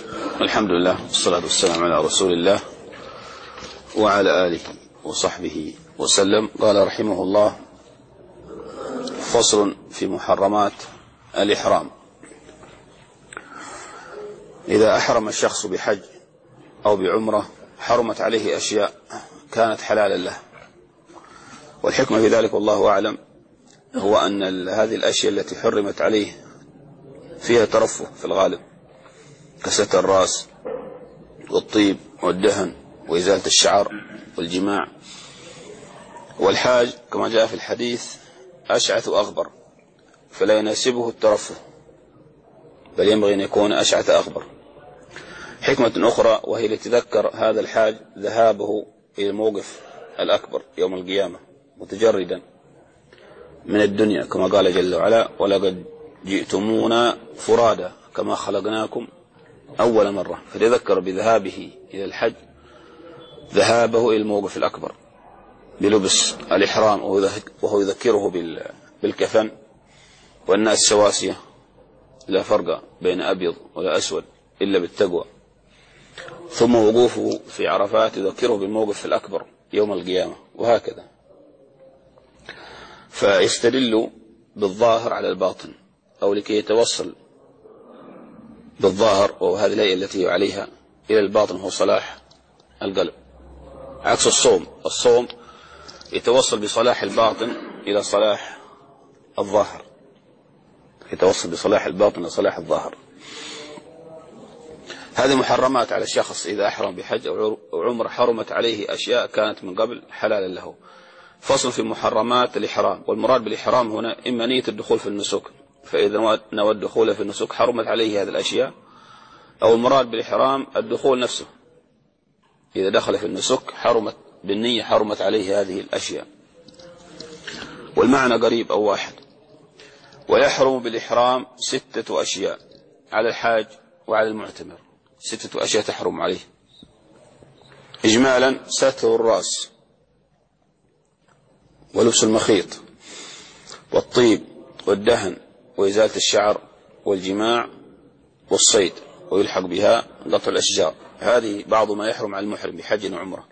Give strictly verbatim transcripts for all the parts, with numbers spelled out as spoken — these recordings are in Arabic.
الحمد لله والصلاة والسلام على رسول الله وعلى آله وصحبه وسلم. قال رحمه الله: فصل في محرمات الإحرام. إذا أحرم الشخص بحج أو بعمرة حرمت عليه أشياء كانت حلالا له، والحكمة في ذلك والله أعلم هو أن هذه الأشياء التي حرمت عليه فيها ترفه في الغالب، كستر الرأس والطيب والدهن وإزالة الشعر والجماع. والحاج كما جاء في الحديث أشعث أغبر، فلا يناسبه الترفه، بل ينبغي أن يكون أشعث أغبر. حكمة أخرى وهي لتذكر هذا الحاج ذهابه إلى الموقف الأكبر يوم القيامة متجردا من الدنيا، كما قال جل وعلا: ولقد جئتمونا فرادا كما خلقناكم أول مرة. فليذكر بذهابه إلى الحج ذهابه إلى الموقف الأكبر بلبس الإحرام، وهو يذكره بالكفن والناس سواسية، لا فرق بين أبيض ولا أسود إلا بالتقوى. ثم وقوفه في عرفات يذكره بالموقف الأكبر يوم القيامة، وهكذا. فيستدل بالظاهر على الباطن، أو لكي يتوصل بالظاهر وهذه الهيئة التي عليها إلى الباطن هو صلاح القلب، عكس الصوم. الصوم يتوصل بصلاح الباطن إلى صلاح الظاهر، يتوصل بصلاح الباطن إلى صلاح الظاهر. هذه محرمات على الشخص إذا أحرم بحج أو عمر، حرمت عليه أشياء كانت من قبل حلالا له. فصل في محرمات الإحرام. والمراد بالإحرام هنا إما نية الدخول في النسك، فإذا نوى الدخول في النسك حرمت عليه هذه الأشياء، أو المراد بالإحرام الدخول نفسه، إذا دخل في النسك حرمت بالنية حرمت عليه هذه الأشياء، والمعنى قريب أو واحد. ويحرم بالإحرام ستة أشياء على الحاج وعلى المعتمر، ستة أشياء تحرم عليه إجمالا: ستر الرأس، ولبس المخيط، والطيب، والدهن، وإزالة الشعر، والجماع، والصيد، ويلحق بها قطع الأشجار. هذه بعض ما يحرم على المحرم بحج وعمرة.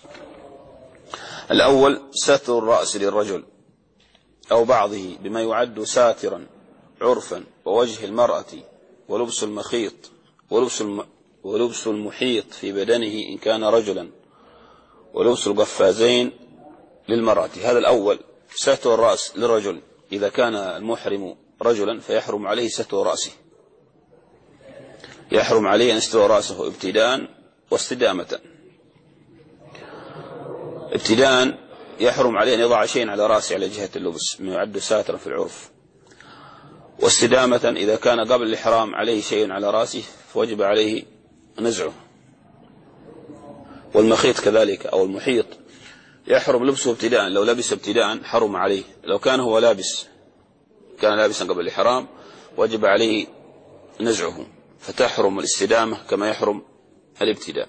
الأول ستر الرأس للرجل أو بعضه بما يعد ساترا عرفا، ووجه المرأة، ولبس المخيط، ولبس الم... ولبس المحيط في بدنه إن كان رجلا، ولبس القفازين للمرأة. هذا الأول ستر الرأس للرجل، إذا كان المحرم رجلا فيحرم عليه ستر رأسه، يحرم عليه أن يستر رأسه ابتداء واستدامة. ابتداء يحرم عليه أن يضع شيء على رأسه على جهة اللبس ما يعد ساترا في العرف. واستدامة إذا كان قبل الإحرام عليه شيء على رأسه فوجب عليه نزعه. والمخيط كذلك أو المحيط يحرم لبسه ابتداء، لو لبس ابتداء حرم عليه. لو كان هو لابس كان لابسا قبل الإحرام وجب عليه نزعه، فتحرم الاستدامة كما يحرم الابتداء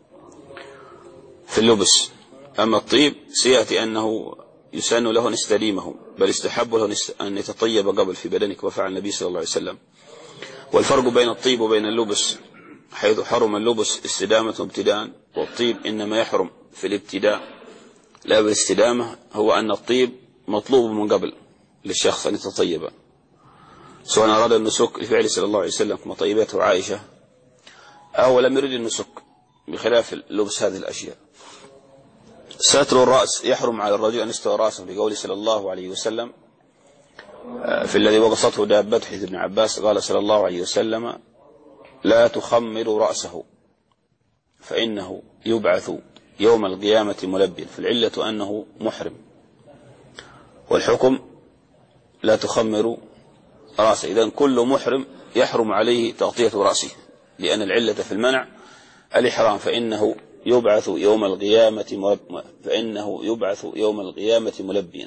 في اللبس. أما الطيب سيأتي أنه يسن له أن يستديمه، بل يستحب له أن يتطيب قبل في بدنه كما فعل النبي صلى الله عليه وسلم. والفرق بين الطيب وبين اللبس حيث حرم اللبس استدامة ابتداء، والطيب إنما يحرم في الابتداء لا بالاستدامة، هو أن الطيب مطلوب من قبل للشخص أن يتطيب، سواء أراد النسك لفعل صلى الله عليه وسلم كما طيبته عائشة، أو لم يرد النسك، بخلاف لبس هذه الأشياء. ستر الرأس يحرم على الرجل أن يستر رأسه بقول صلى الله عليه وسلم في الذي وقصته دابته حديث ابن عباس، قال صلى الله عليه وسلم: لا تخمر رأسه فإنه يبعث يوم القيامة ملبيا. فالعلة أنه محرم، والحكم لا تخمر رأسه. إذن كل محرم يحرم عليه تغطية رأسه، لأن العلة في المنع الإحرام. فإنه يبعث يوم القيامة فإنه يبعث يوم القيامة ملبيا.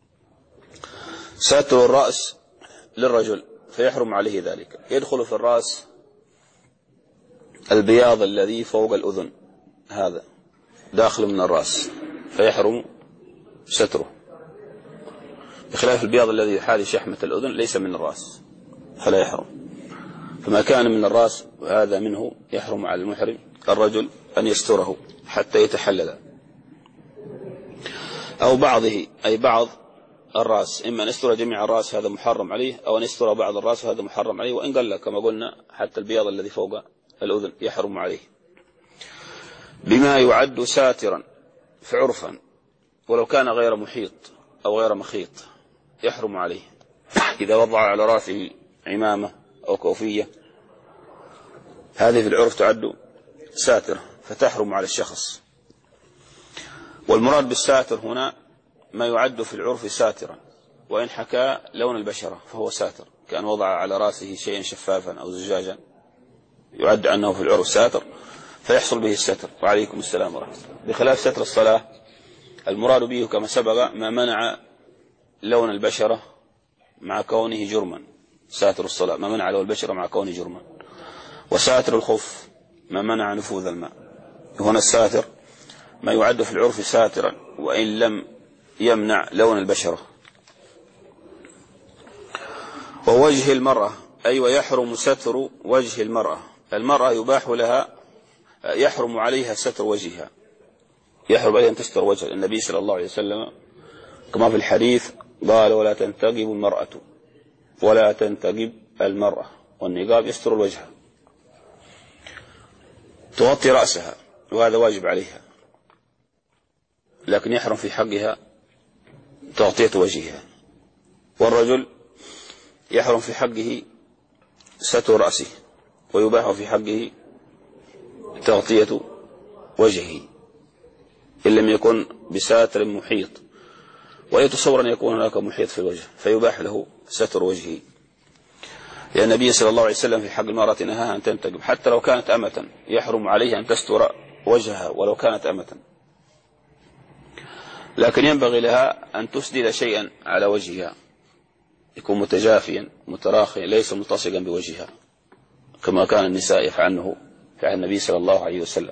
ستر الرأس للرجل فيحرم عليه ذلك. يدخل في الرأس البياض الذي فوق الأذن، هذا داخل من الرأس فيحرم ستره، بخلاف البياض الذي يحاذي شحمة الأذن ليس من الرأس فلا يحرم. فما كان من الرأس هذا منه يحرم على المحرم الرجل أن يستره حتى يتحلل، أو بعضه أي بعض الرأس، إما أن يستر جميع الرأس هذا محرم عليه، أو أن يستر بعض الرأس هذا محرم عليه، وإن قل كما قلنا حتى البياض الذي فوق الأذن يحرم عليه، بما يعد ساترا فعرفا ولو كان غير محيط أو غير مخيط يحرم عليه. إذا وضع على رأسه عمامة أو كوفية هذه في العرف تعد ساترة فتحرم على الشخص. والمراد بالساتر هنا ما يعد في العرف ساترا، وإن حكى لون البشرة فهو ساتر، كان وضع على رأسه شيئا شفافا أو زجاجا يعد أنه في العرف ساتر فيحصل به الستر. وعليكم السلام ورحمة الله. بخلاف ستر الصلاة المراد به كما سبق ما منع لون البشرة مع كونه جرما، ساتر الصلاة ما منع لون البشرة مع كونه جرما. وساتر الخف ما منع نفوذ الماء. هنا الساتر ما يعد في العرف ساترا وإن لم يمنع لون البشرة. ووجه المرأة أي ويحرم ستر وجه المرأة. المرأة يباح لها يحرم عليها ستر وجهها، يحرم عليها أن تستر وجه النبي صلى الله عليه وسلم كما في الحديث قال ولا تنتقب المرأة ولا تنتقب المرأة، والنقاب يستر الوجه، تغطي رأسها وهذا واجب عليها، لكن يحرم في حقها تغطية وجهها. والرجل يحرم في حقه ستر رأسه ويباح في حقه تغطية وجهه إن لم يكن بساتر محيط، ويتصور أن يكون هناك محيط في الوجه فيباح له ستر وجهه، لأن النبي صلى الله عليه وسلم في حق المرأة نهاها أن تنتقب حتى لو كانت أمة، يحرم عليها أن تستر وجهها ولو كانت أمة، لكن ينبغي لها أن تسدل شيئا على وجهها يكون متجافيا متراخيا ليس ملتصقا بوجهها كما كان النساء يفعلنه في النبي صلى الله عليه وسلم،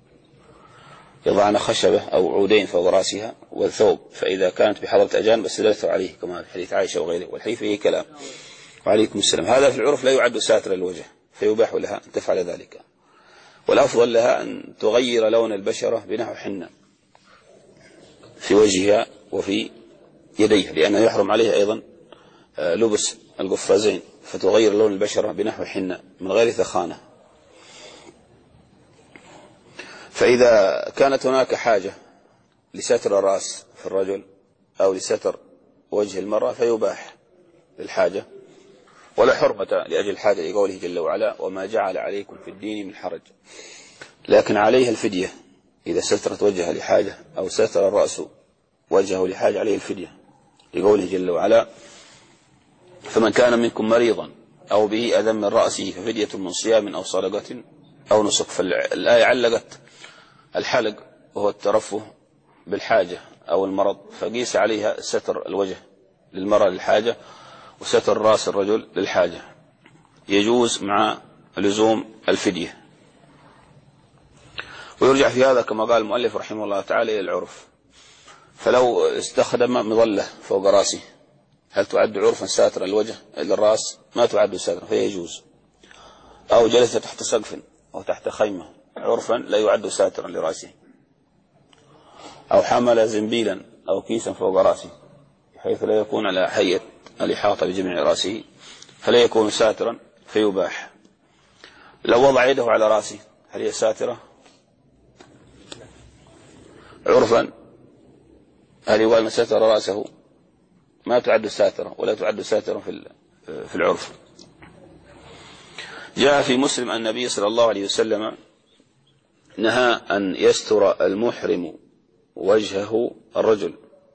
يضعن خشبة أو عودين فوق رأسها والثوب، فإذا كانت بحضرة أجانب استدلته عليه كما في حديث عائشة وغيره، والحديث فيه كلام. وعليكم السلام. هذا في العرف لا يعد ساتر الوجه فيباح لها أن تفعل ذلك، والأفضل لها أن تغير لون البشرة بنحو حنة في وجهها وفي يديها، لأنه يحرم عليها أيضا لبس القفازين، فتغير لون البشرة بنحو حنة من غير ثخانة. فإذا كانت هناك حاجة لستر الرأس في الرجل أو لستر وجه المرأة فيباح للحاجة، ولا حرمة لأجل الحاجة لقوله جل وعلا وما جعل عليكم في الدين من حرج، لكن عليها الفدية إذا سترت وجهها لحاجة أو ستر الرأس وجهه لحاجة عليه الفدية لقوله جل وعلا فمن كان منكم مريضا أو به أذى من رأسه ففدية من صيام أو صدقة أو نسك. فالآية علقت الحلق وهو الترفه بالحاجة أو المرض، فقيس عليها ستر الوجه للمرأة للحاجة وستر رأس الرجل للحاجة، يجوز مع لزوم الفدية. ويرجع في هذا كما قال المؤلف رحمه الله تعالى إلى العرف، فلو استخدم مظلة فوق رأسه هل تعد عرفا ساتر الوجه إلى الرأس؟ ما تعد ساترا فيجوز. أو جلس تحت سقف أو تحت خيمة عرفا لا يعد ساترا لرأسه. أو حمل زنبيلا أو كيسا فوق رأسه بحيث لا يكون على هيئة الإحاطة بجميع رأسه فلا يكون ساترا فيباح. لو وضع يده على رأسه هل هي ساترة عرفا؟ هل يقال من ستر رأسه؟ ما تعد ساترة ولا تعد ساترة في العرف. جاء في مسلم أن النبي صلى الله عليه وسلم نهى أن يستر المحرم وجهه الرجل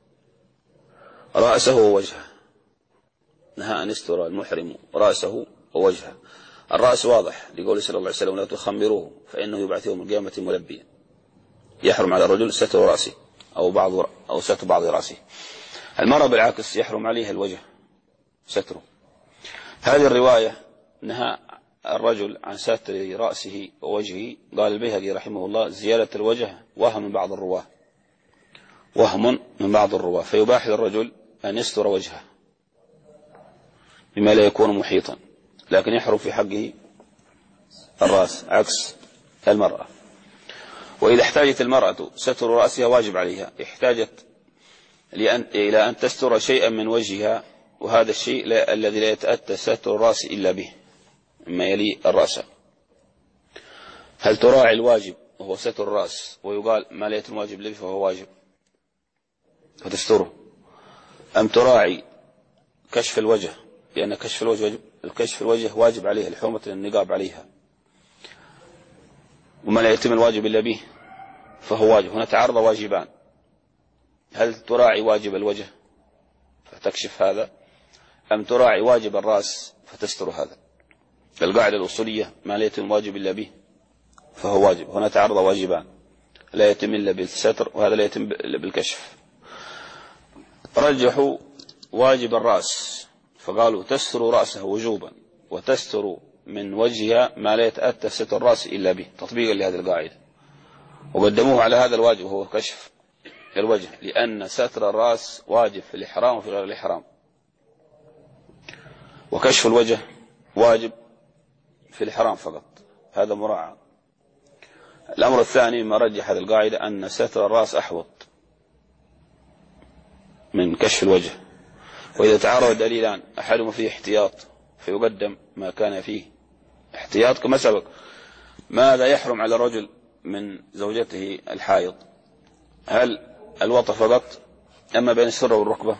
رأسه ووجهه، نهى أن يستر المحرم رأسه ووجهه. الرأس واضح لقول صلى الله عليه وسلم لا تخمروه فإنه يبعث يوم القيامة ملبيا، يحرم على الرجل ستر رأسه أو بعض أو ستر بعض رأسه. المرأة بالعكس يحرم عليها الوجه ستره. هذه الرواية نهى الرجل عن ستر رأسه ووجهه. قال البيهقي رحمه الله زيادة الوجه وهم من بعض الرواه، وهم من بعض الرواه، فيباح للرجل أن يستر وجهه بما لا يكون محيطا، لكن يحرم في حقه الرأس عكس المرأة. وإذا احتاجت المرأة ستر رأسها واجب عليها، احتاجت لأن إلى أن تستر شيئا من وجهها، وهذا الشيء لا الذي لا يتأتى ستر الرأس إلا به مما يلي الرأس. هل تراعي الواجب وهو ستر الرأس ويقال ما لا يتم واجب به فهو واجب فتستره، أم تراعي كشف الوجه لأن كشف الوجه الكشف الوجه واجب عليها لحرمة النقاب عليها، وما لا يتم الواجب إلا به فهو واجب. هنا تعارض واجبان، هل تراعي واجب الوجه فتكشف هذا، أم تراعي واجب الرأس فتستر هذا؟ القاعدة الأصولية ما لا يتم واجب إلا به فهو واجب. هنا تعارض واجبان، لا يتم إلا بالستر وهذا لا يتم إلا بالكشف. رجحوا واجب الرأس فقالوا تستر رأسه وجوبا وتستر من وجهها ما لا يتأتى ستر الرأس إلا به تطبيقا لهذه القاعدة، وقدموه على هذا الواجب وهو كشف الوجه، لأن ستر الرأس واجب في الإحرام وفي غير الإحرام، وكشف الوجه واجب في الإحرام فقط، هذا مراعى. الأمر الثاني ما رجح هذه القاعدة أن ستر الرأس أحوط من كشف الوجه، وإذا تعارض دليلان أحدهما فيه احتياط فيقدم ما كان فيه احتياط كما سبق. ماذا يحرم على الرجل من زوجته الحائض؟ هل الوطأ فقط أما بين السرة والركبة؟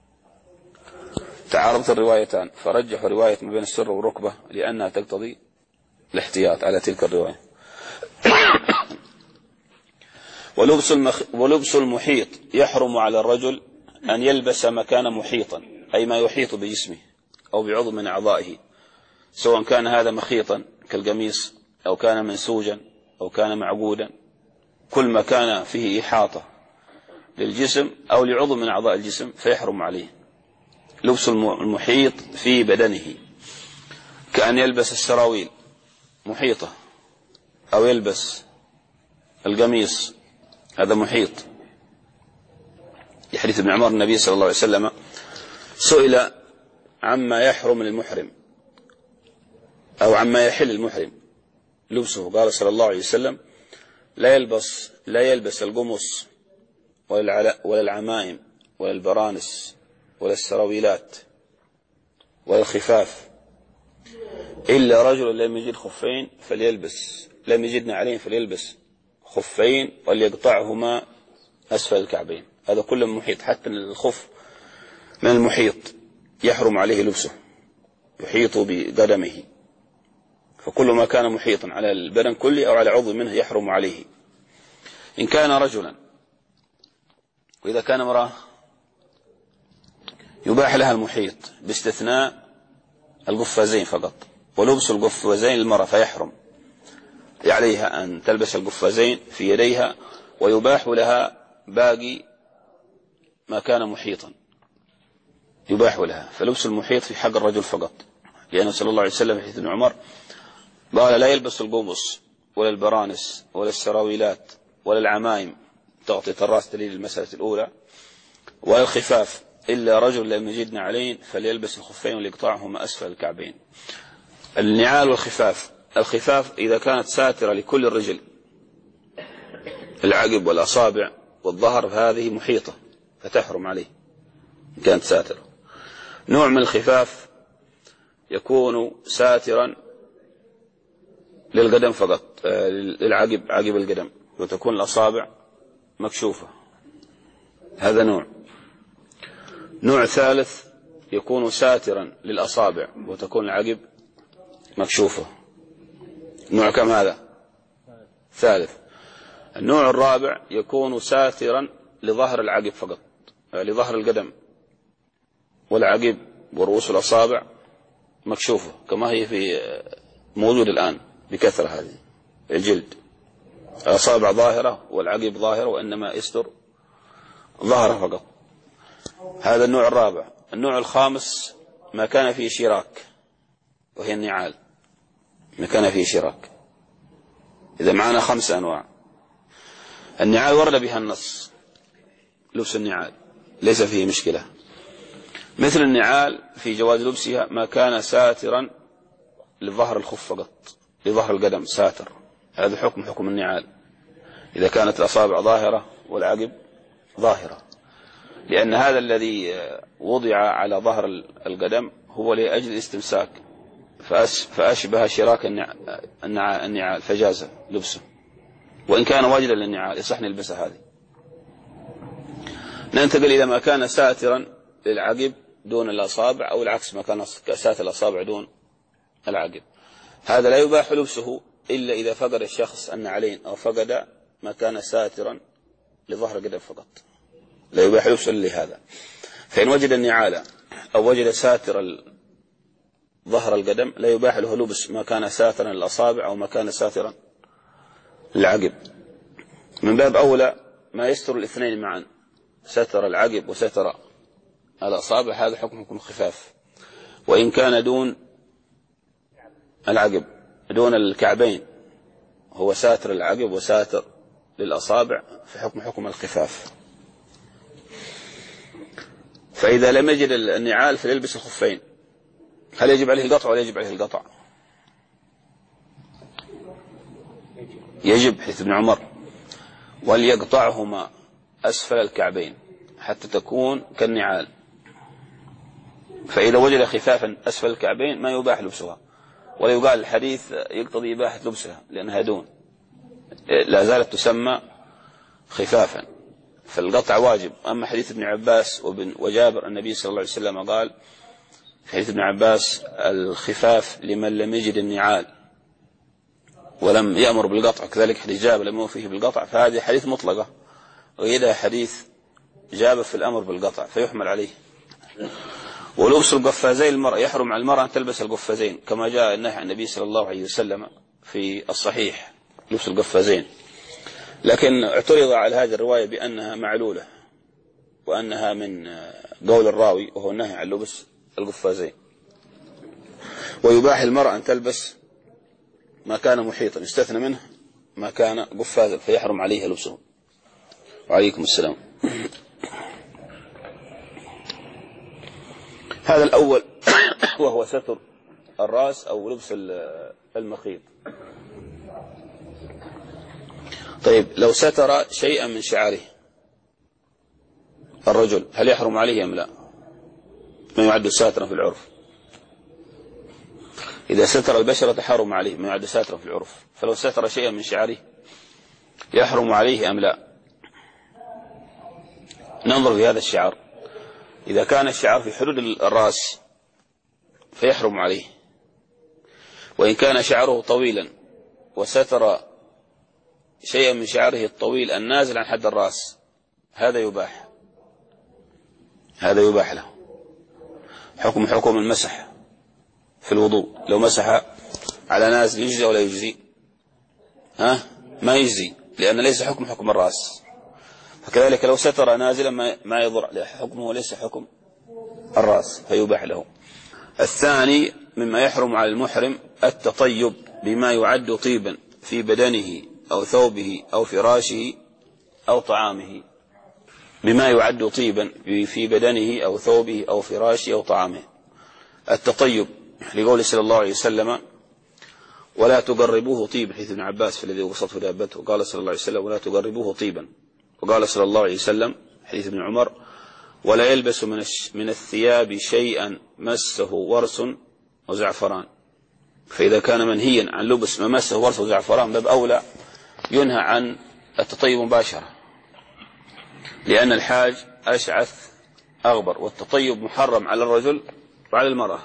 تعارضت الروايتان فرجحوا رواية ما بين السرة والركبة لأنها تقتضي الاحتياط على تلك الرواية. ولبس, المخ... ولبس المحيط يحرم على الرجل أن يلبس مكان محيطا، أي ما يحيط بجسمه أو بعضو من أعضائه، سواء كان هذا مخيطا كالقميص أو كان منسوجا أو كان معقودا، كل ما كان فيه إحاطة للجسم أو لعضو من أعضاء الجسم فيحرم عليه لبس المحيط في بدنه، كأن يلبس السراويل محيطة أو يلبس القميص هذا محيط. لحديث ابن عمر النبي صلى الله عليه وسلم سئل عما يحرم للمحرم أو عما يحل المحرم لبسه، قال صلى الله عليه وسلم لا يلبس لا يلبس القمص ولا العمائم ولا البرانس ولا السراويلات ولا الخفاف إلا رجل لم يجد خفين فليلبس لم يجدنا عليه فليلبس خفين وليقطعهما أسفل الكعبين. هذا كله محيط، حتى الخف من المحيط يحرم عليه لبسه يحيط بقدمه، فكل ما كان محيطا على البدن كله أو على عضو منه يحرم عليه إن كان رجلا. وإذا كان امرأة يباح لها المحيط باستثناء القفازين فقط، ولبس القفازين للمرأة فيحرم عليها أن تلبس القفازين في يديها، ويباح لها باقي ما كان محيطا يباح لها، فلبس المحيط في حق الرجل فقط، لأنه صلى الله عليه وسلم في حديث ابن عمر قال لا يلبس القمص ولا البرانس ولا السراويلات ولا العمائم تغطية الرأس دليل المسألة الأولى ولا الخفاف إلا رجل لم يجدنا عليه فليلبس الخفين وليقطعهما أسفل الكعبين. النعال والخفاف، الخفاف إذا كانت ساترة لكل الرجل العقب والأصابع والظهر فهذه محيطة فتحرم عليه إن كانت ساترة. نوع من الخفاف يكون ساترا للقدم فقط، للعقب عقب القدم، وتكون الأصابع مكشوفة، هذا نوع. نوع ثالث يكون ساترا للأصابع وتكون العقب مكشوفة. نوع كم هذا؟ ثالث. النوع الرابع يكون ساترا لظهر العقب فقط، لظهر القدم والعقب ورؤوس الأصابع مكشوفة كما هي في موجود الآن بكثرة، هذه الجلد الأصابع ظاهرة والعقب ظاهرة وإنما يستر ظهره فقط، هذا النوع الرابع. النوع الخامس ما كان فيه شراك وهي النعال، ما كان فيه شراك. إذا معنا خمس أنواع. النعال ورد بها النص، لبس النعال ليس فيه مشكلة، مثل النعال في جواز لبسها ما كان ساترا لظهر الخف فقط لظهر القدم ساتر، هذا حكم حكم النعال إذا كانت الأصابع ظاهرة والعقب ظاهرة، لأن هذا الذي وضع على ظهر القدم هو لأجل الاستمساك، فأشبه شراك النعال فجاز لبسه، وإن كان واجدا للنعال يصح نلبسه هذه. ننتقل إلى ما كان ساترا للعقب دون الأصابع، أو العكس ما كان ساتر الأصابع دون العقب، هذا لا يباح لبسه إلا إذا فقد الشخص النعلين أو فقد ما كان ساترا لظهر القدم فقط، لا يباح لبسه إلا لهذا. فإن وجد النعال أو وجد ساتر ظهر القدم لا يباح له لبس ما كان ساترا للأصابع أو ما كان ساترا للعقب. من باب أولى ما يستر الاثنين معا، ستر العقب وستر الأصابع، هذا حكم حكم الخفاف. وإن كان دون العقب دون الكعبين هو ساتر العقب وساتر للأصابع، فحكم حكم الخفاف. فإذا لم يجد النعال فليلبس الخفين. هل يجب عليه القطع ولا يجب عليه القطع؟ يجب، حيث ابن عمر وليقطعهما أسفل الكعبين حتى تكون كالنعال. فإذا وجد خفافا أسفل الكعبين ما يباح لبسها، ولا يقال الحديث يقتضي إباحة لبسها لأنها دون، لا زالت تسمى خفافا، فالقطع واجب. أما حديث ابن عباس وابن وجابر النبي صلى الله عليه وسلم قال في حديث ابن عباس الخفاف لمن لم يجد النعال ولم يأمر بالقطع، كذلك حديث جابر لم يأمر فيه بالقطع، فهذه حديث مطلقة، وإذا حديث جابر في الأمر بالقطع فيحمل عليه. ولبس القفازين المرأة، يحرم على المرأة أن تلبس القفازين كما جاء النهي عن النبي صلى الله عليه وسلم في الصحيح لبس القفازين، لكن اعترض على هذه الرواية بأنها معلولة وأنها من قول الراوي، وهو النهي عن لبس القفازين. ويباح المرأة أن تلبس ما كان محيطا، يستثنى منه ما كان قفازا فيحرم عليها لبسه. وعليكم السلام. هذا الأول وهو ستر الرأس أو لبس المخيط. طيب لو ستر شيئا من شعره الرجل هل يحرم عليه أم لا؟ ما يعد ساترا في العرف. إذا ستر البشرة حرم عليه ما يعد ساترا في العرف، فلو ستر شيئا من شعره يحرم عليه أم لا؟ ننظر في هذا الشعر، إذا كان الشعر في حدود الرأس فيحرم عليه، وإن كان شعره طويلا وستر شيئا من شعره الطويل النازل عن حد الرأس هذا يباح، هذا يباح له حكم حكم المسح في الوضوء. لو مسح على نازل يجزي ولا يجزي؟ ها ما يجزي، لأن ليس حكم حكم الرأس. فكذلك لو ستر نازلا ما يضر، حكمه ليس حكم الرأس فيباح له. الثاني مما يحرم على المحرم التطيب بما يعد طيبا في بدنه أو ثوبه أو فراشه أو طعامه، بما يعد طيبا في بدنه أو ثوبه أو فراشه أو طعامه. التطيب لقول صلى الله عليه وسلم ولا تقربوه طيبا، حيث ابن عباس في الذي وصفه دابته قال صلى الله عليه وسلم ولا تقربوه طيبا. وقال صلى الله عليه وسلم حديث ابن عمر ولا يلبس من من الثياب شيئا مسه ورس وزعفران. فإذا كان منهيا عن لبس ما مسه ورس وزعفران باب أولى ينهى عن التطيب مباشرة، لأن الحاج أشعث أغبر، والتطيب محرم على الرجل وعلى المرأة.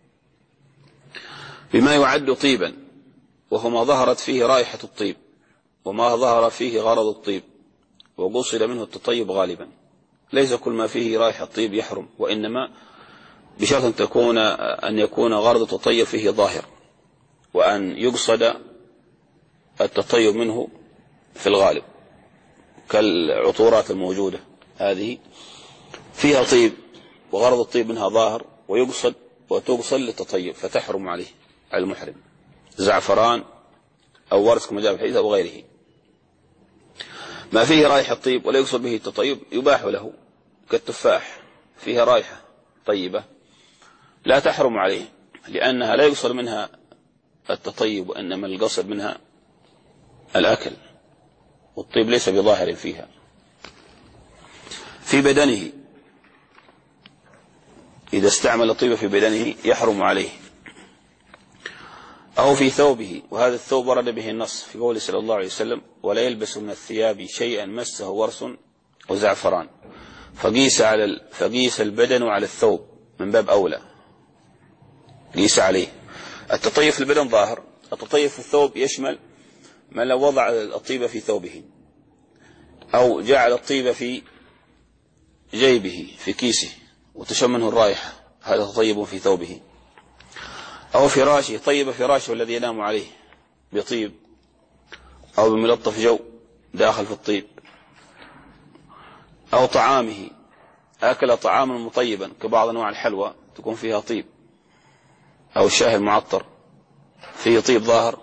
بما يعد طيبا وهو ما ظهرت فيه رائحة الطيب وما ظهر فيه غرض الطيب، وقصد منه التطيب غالبا. ليس كل ما فيه رائحة الطيب يحرم، وإنما بشرط أن تكون أن يكون غرض التطيب فيه ظاهر، وأن يقصد التطيب منه في الغالب، كالعطورات الموجودة هذه فيها طيب وغرض الطيب منها ظاهر ويقصد وتقصد للتطيب فتحرم عليه على المحرم، زعفران أو ورس كما جاء في الحديث أو غيره. ما فيه رائحة طيب ولا يقصد به التطيب يباح له، كالتفاح فيها رائحة طيبة لا تحرم عليه، لأنها لا يقصد منها التطيب وإنما القصد منها الأكل، والطيب ليس بظاهر فيها. في بدنه، إذا استعمل الطيب في بدنه يحرم عليه، أو في ثوبه، وهذا الثوب ورد به النص في قوله صلى الله عليه وسلم: ولا يلبس من الثياب شيئا مسه ورس وزعفران، فقيس على فقيس البدن على الثوب من باب أولى، قيس عليه. التطيب في البدن ظاهر، التطيب في الثوب يشمل من لو وضع الطيب في ثوبه أو جعل الطيب في جيبه في كيسه وتشم منه الرائحة، هذا تطيب في ثوبه. أو فراشه، طيب فراشه الذي ينام عليه بطيب أو بملطف جو داخل في الطيب. أو طعامه، أكل طعاما مطيبا كبعض أنواع الحلوى تكون فيها طيب، أو الشاي المعطر فيه طيب ظاهر،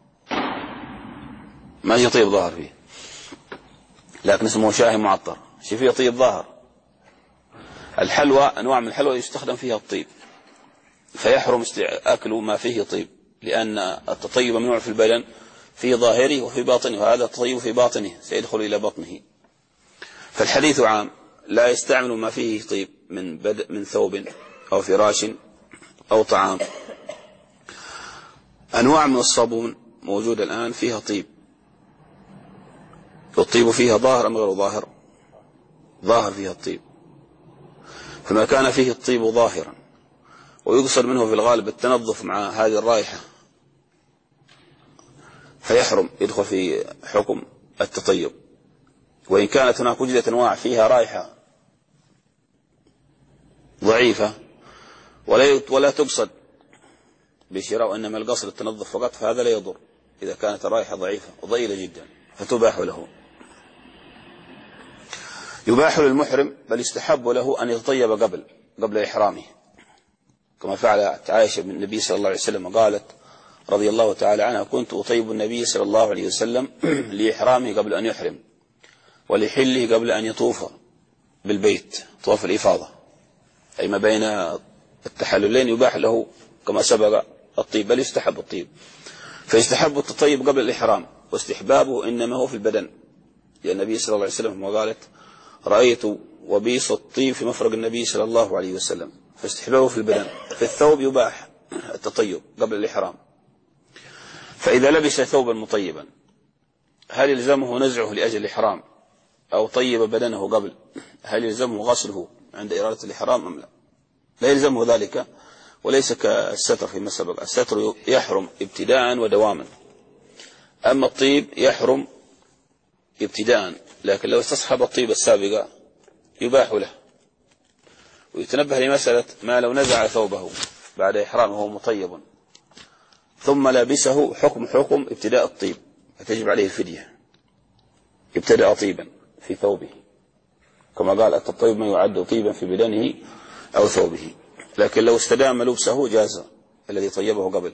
ما فيه طيب ظاهر فيه لكن اسمه شاي معطر، شي فيه طيب ظاهر. الحلوى أنواع من الحلوى يستخدم فيها الطيب، فيحرم أكل ما فيه طيب، لأن التطيب ممنوع في البدن في ظاهره وفي باطنه، وهذا التطيب في باطنه سيدخل إلى بطنه. فالحديث عام، لا يستعمل ما فيه طيب من بدء من ثوب أو فراش أو طعام. أنواع من الصابون موجودة الآن فيها طيب، الطيب فيها ظاهر أم غير ظاهر؟ ظاهر فيها الطيب، فما كان فيه الطيب ظاهرا ويقصد منه في الغالب التنظف مع هذه الرائحة فيحرم، يدخل في حكم التطيب. وإن كانت هناك وجدت أنواع فيها رائحة ضعيفة ولا تقصد بشراء، إنما القصد التنظف فقط، فهذا لا يضر إذا كانت الرائحة ضعيفة وضئيلة جدا، فتباح له. يباح للمحرم بل يستحب له أن يتطيب قبل قبل إحرامه، كما فعلت عائشة بن النبي صلى الله عليه وسلم، قالت رضي الله تعالى عنها: كنت أطيب النبي صلى الله عليه وسلم لإحرامه قبل أن يحرم، ولحله قبل أن يطوف بالبيت طواف الإفاضة، أي ما بين التحللين يباح له كما سبق الطيب، بل يستحب الطيب. فيستحب التطيب قبل الإحرام، واستحبابه إنما هو في البدن، لأن النبي صلى الله عليه وسلم قالت: رأيت وبيص الطيب في مفرق النبي صلى الله عليه وسلم، فاستحبابه في البدن. في الثوب يباح التطيب قبل الإحرام. فإذا لبس ثوبا مطيبا هل يلزمه نزعه لأجل الإحرام أو طيب بدنه قبل؟ هل يلزمه غسله عند إرادة الإحرام أم لا؟ لا يلزمه ذلك، وليس كالستر فيما سبق، الستر يحرم ابتداء ودواما، أما الطيب يحرم ابتداء، لكن لو استصحب الطيب السابقة يباح له. ويتنبه لمسألة ما لو نزع ثوبه بعد إحرامه مطيب ثم لبسه، حكم حكم ابتداء الطيب، فتجب عليه الفدية، ابتدأ طيبا في ثوبه، كما قال: التطيب ما يعد طيبا في بدنه أو ثوبه. لكن لو استدام لبسه جاز الذي طيبه قبل.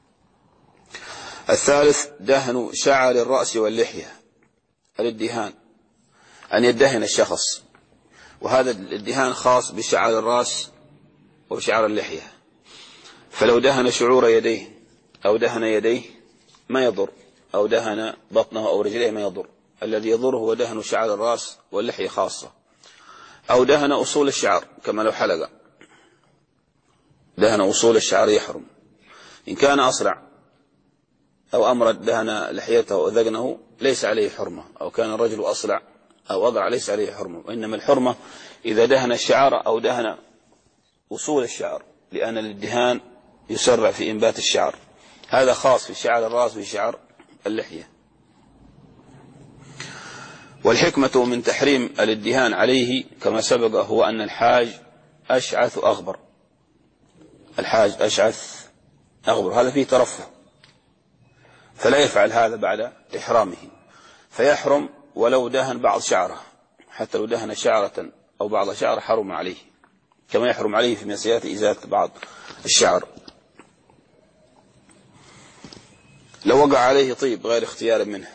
الثالث دهن شعر الرأس واللحية، الادهان، أن يدهن الشخص، وهذا الادهان خاص بشعر الرأس وشعر اللحية. فلو دهن شعور يديه أو دهن يديه ما يضر، أو دهن بطنه أو رجليه ما يضر. الذي يضره هو دهن شعر الرأس واللحية خاصة، أو دهن أصول الشعر كما لو حلق، دهن أصول الشعر يحرم. إن كان أصلع أو أمرد دهن لحيته وذقنه ليس عليه حرمة، أو كان الرجل أصلع أو أقرع ليس عليه حرمة، وإنما الحرمة إذا دهن الشعر أو دهن أصول الشعر، لأن الادهان يسرع في إنبات الشعر، هذا خاص في شعر الرأس وشعر اللحية. والحكمة من تحريم الادهان عليه كما سبق هو أن الحاج أشعث أغبر، الحاج أشعث أغبر هذا فيه ترفه، فلا يفعل هذا بعد إحرامه، فيحرم ولو دهن بعض شعره، حتى لو دهن شعرة أو بعض شعر حرم عليه، كما يحرم عليه في مسيات إزالة بعض الشعر. لو وقع عليه طيب غير اختيار منه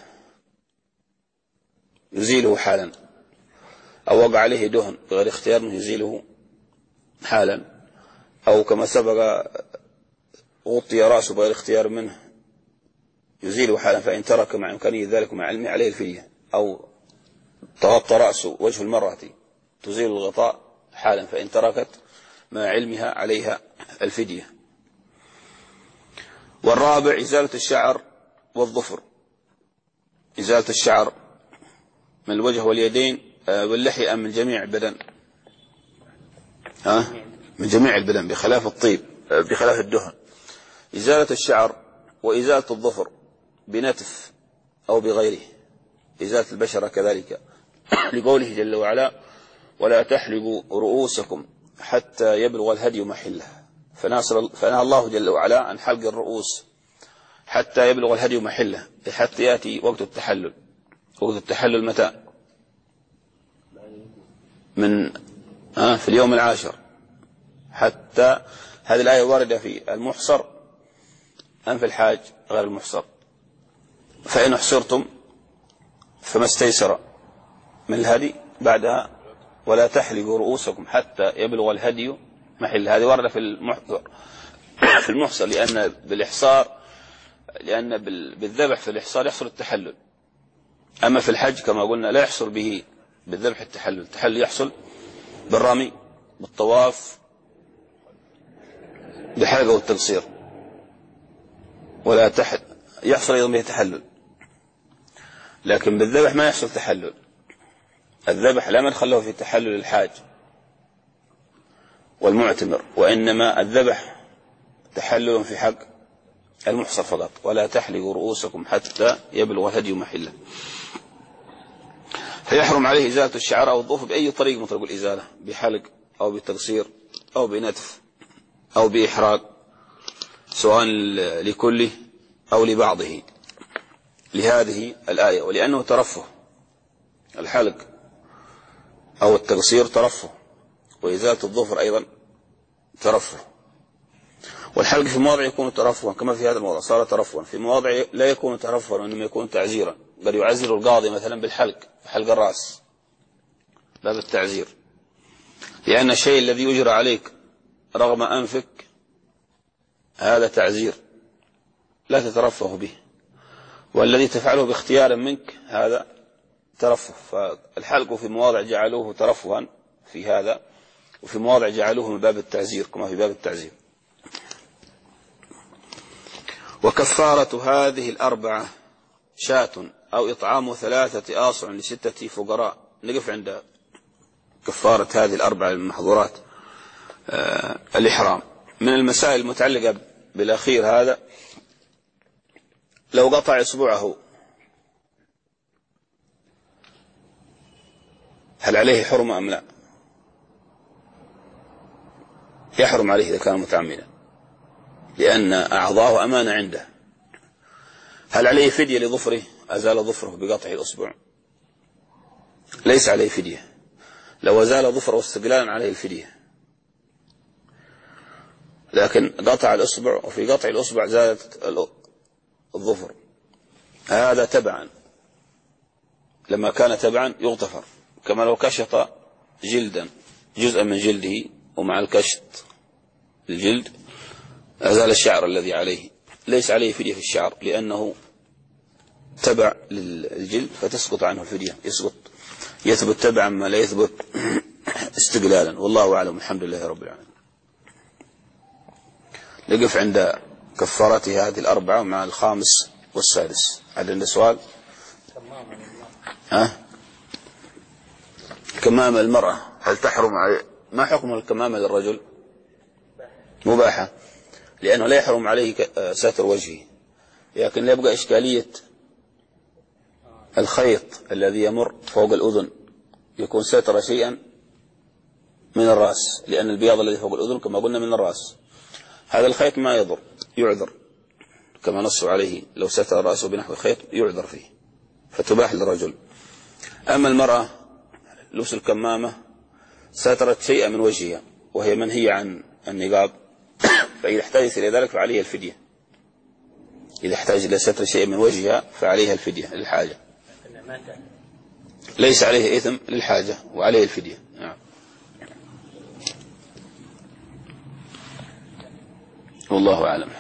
يزيله حالا، أو وقع عليه دهن بغير اختيار منه يزيله حالا، أو كما سبق غطي رأسه بغير اختيار منه يزيله حالا فإن ترك مع إمكانية ذلك مع علمه عليه الفدية، أو تغطى رأسه وجه المرأة تزيل الغطاء حالا فإن تركت مع علمها عليها الفدية. والرابع إزالة الشعر والظفر، إزالة الشعر من الوجه واليدين واللحية من جميع البدن، ها من جميع البدن بخلاف الطيب بخلاف الدهن. إزالة الشعر وإزالة الظفر بنتف أو بغيره، إزالة البشرة كذلك لقوله جل وعلا ولا تحلقوا رؤوسكم حتى يبلغ الهدي محله، فنهى الله جل وعلا عن حلق الرؤوس حتى يبلغ الهدي محله، حتى يأتي وقت التحلل. وقت التحلل متى؟ من آه في اليوم العاشر. حتى هذه الآية واردة في المحصر أم في الحاج غير المحصر؟ فإن احصرتم فما استيسر من الهدي بعدها ولا تحلقوا رؤوسكم حتى يبلغ الهدي محل. هذه واردة في المحصر في المحصر لأن بالإحصار لأن بالذبح في الإحصار يحصل التحلل. أما في الحج كما قلنا لا يحصل به بالذبح التحلل، التحلل يحصل بالرمي بالطواف بحلقة والتقصير، ولا تحل يحصل أيضا به تحلل. لكن بالذبح ما يحصل تحلل، الذبح لا مدخل له في تحلل الحاج والمعتمر، وإنما الذبح تحلل في حق المحصر فقط. ولا تحلقوا رؤوسكم حتى يبلغ الهدي محله. فيحرم عليه إزالة الشعر أو الظفر بأي طريق من طرق الإزالة، بحلق أو بتقصير أو بنتف أو بإحراق، سواء لكله أو لبعضه، لهذه الآية. ولأنه ترفه، الحلق أو التقصير ترفه، وإزالة الظفر أيضا ترفه. والحلق في مواضع يكون ترفها كما في هذا الموضع صار ترفها، في مواضع لا يكون ترفها وإنما يكون تعزيرا. قد يعزر القاضي مثلا بالحلق، حلق الرأس باب التعزير، لأن الشيء الذي يجرى عليك رغم أنفك هذا تعزير لا تترفه به، والذي تفعله باختيار منك هذا ترفه. فالحلق في مواضع جعلوه ترفها في هذا، وفي مواضع جعلوه من باب التعزير كما في باب التعزير. وكفارة هذه الأربعة شاة أو إطعام ثلاثة آصع لستة فقراء. نقف عند كفارة هذه الأربعة المحظورات. آه الإحرام. من المسائل المتعلقة بالأخير هذا، لو قطع إصبعه هل عليه حرمة أم لا؟ يحرم عليه إذا كان متعمدا، لأن أعضاءه أمانة عنده. هل عليه فدية لظفره؟ أزال ظفره بقطع الأصبع؟ ليس عليه فدية. لو أزال ظفره استقلالا عليه الفدية، لكن قطع الأصبع، وفي قطع الأصبع زالت الظفر، هذا تبعا. لما كان تبعا يغتفر، كما لو كشط جلدا جزءا من جلده ومع الكشط الجلد أزال الشعر الذي عليه، ليس عليه فدية في الشعر لأنه تبع للجلد فتسقط عنه الفدية، يسقط يثبت تبعا ما لا يثبت استقلالا. والله أعلم. الحمد لله رب العالمين. نقف عند كفارته هذه الأربعة مع الخامس والسادس. عندنا سؤال؟ ها؟ كمامة المرأة هل تحرم عليه؟ ما حكم الكمامة للرجل؟ مباحة، لأنه لا يحرم عليه ستر وجهه، لكن لا يبقى إشكالية الخيط الذي يمر فوق الأذن يكون ستر شيئا من الرأس، لأن البياض الذي فوق الأذن كما قلنا من الرأس. هذا الخيط ما يضر، يعذر كما نصوا عليه، لو ستر رأسه بنحو خيط يعذر فيه فتباح للرجل. أما المرأة لبس الكمامة سترت شيئا من وجهها وهي منهية عن النقاب، فإذا احتاجت إلى ذلك فعليها الفدية. إذا احتاج إلى ستر شيء من وجهها فعليها الفدية للحاجة، ليس عليه إثم للحاجة وعليه الفدية. نعم. والله أعلم.